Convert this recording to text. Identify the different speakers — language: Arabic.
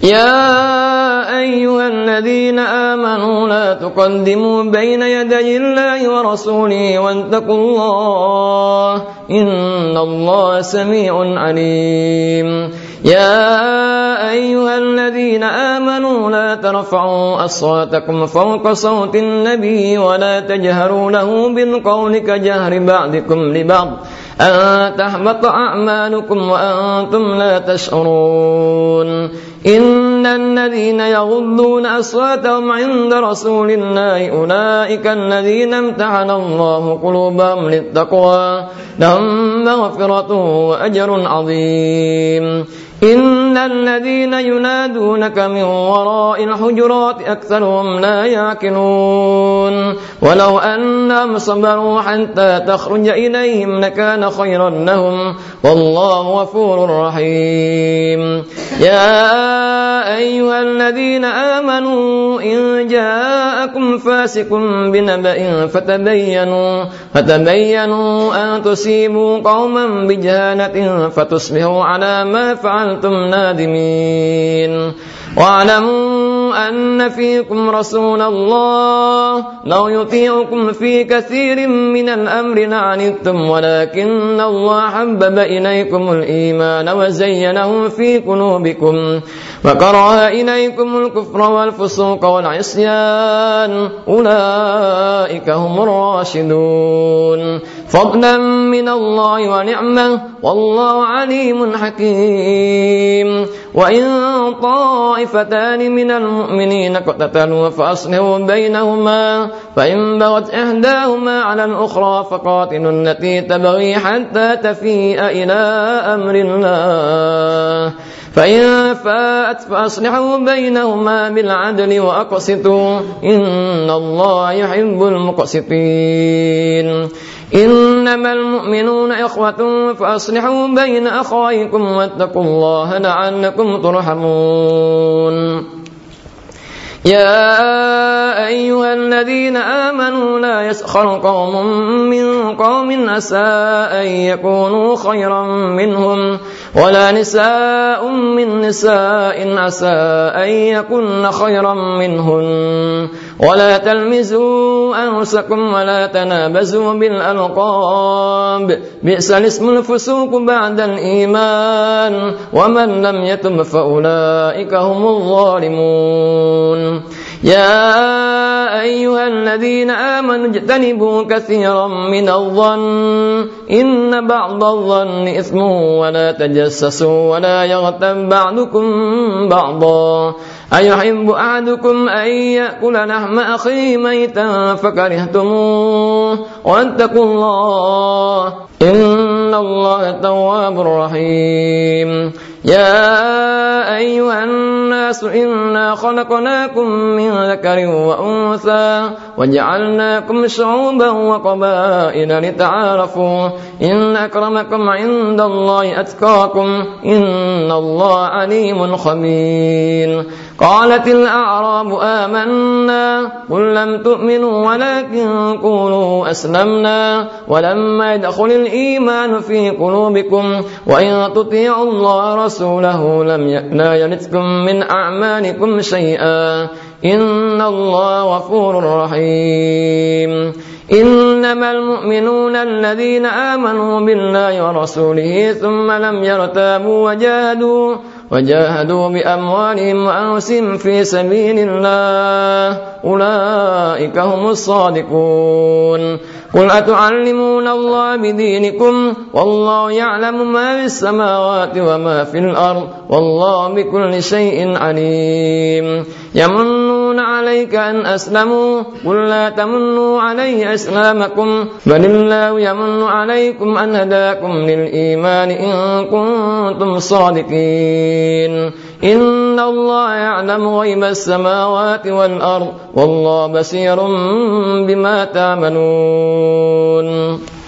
Speaker 1: يا أيها الذين آمنوا لا تقدموا بين يدي الله ورسوله واتقوا الله إن الله سميع عليم. يا أيها الذين آمنوا لا ترفعوا أصواتكم فوق صوت النبي ولا تجهروا له بالقول كجهر بعضكم لبعض أن تحبط أعمالكم وأنتم لا تشعرون. إن الذين يغضون أصواتهم عند رسول الله أولئك الذين امتحن الله قلوبهم للتقوى لهم مغفرة وأجر عظيم. إن الذين ينادونك من وراء الحجرات أكثرهم لا يعقلون ولو أنهم صبروا حتى تخرج إليهم لكان خيرا لهم والله غفور رحيم. يا أيها الذين آمنوا إن جاءكم فاسق بنبأ فتبينوا أن تصيبوا قوما بجهالة فتصبحوا على ما فعلتم نادمين. واعلموا أن فيكم رسول الله لو يطيعكم في كثير من الأمر لعنتم ولكن الله حبب إليكم الإيمان وزينه في قلوبكم وكره إليكم الكفر والفسوق والعصيان أولئك هم الراشدون فضلا من الله ونعمة والله عليم حكيم. وإن طائفتان من المؤمنين اقتتلوا فأصلحوا بينهما فإن بغت إحداهما على الأخرى فقاتلوا التي تبغي حتى تفيء إلى أمر الله فإن فاءت فأصلحوا بينهما بالعدل وأقسطوا إن الله يحب المقسطين. إنما المؤمنون إخوة فأصلحوا بين أخويكم واتقوا الله لعلكم ترحمون. يا أيها الذين آمنوا لا يسخر قوم من قوم عسى أن يكونوا خيرا منهم ولا نساء من نساء عسى أن يكن خيرا منهن ولا تلمزوا أنفسكم ولا تنابزوا بالألقاب بئس الاسم الفسوق بعد الإيمان ومن لم يتب فأولئك هم الظالمون. يا أيها الذين آمنوا اجتنبوا كثيرا من الظن إن بعض الظن إثم ولا تجسسوا ولا يغتب بعضكم بعضا أيحب أحدكم أن يأكل لحم أخيه ميتا فكرهتموه واتقوا الله إن الله تواب رحيم. يا أيها الناس إنا خلقناكم من ذكر وأنثى وجعلناكم شعوبا وقبائل لتعارفوا إن أكرمكم عند الله أتقاكم إن الله عليم خبير. قالت الأعراب آمنا قل لم تؤمنوا ولكن قولوا أسلمنا ولما يدخل الإيمان في قلوبكم وإن تطيعوا الله رسوله لا يلتكم من أعمالكم شيئا إن الله غفور رحيم. إنما المؤمنون الذين آمنوا بالله ورسوله ثم لم يرتابوا وجاهدوا بأموالهم وأنفسهم في سبيل الله أولئك هم الصادقون. قل أتعلمون الله بدينكم والله يعلم ما في السماوات وما في الأرض والله بكل شيء عليم. يمنون عليك أن أسلموا قل لا تمنوا علي إسلامكم بل الله يمن عليكم أن هداكم للإيمان إن كنتم صادقين. إن الله يعلم غيب السماوات والأرض والله بصير بما تعملون.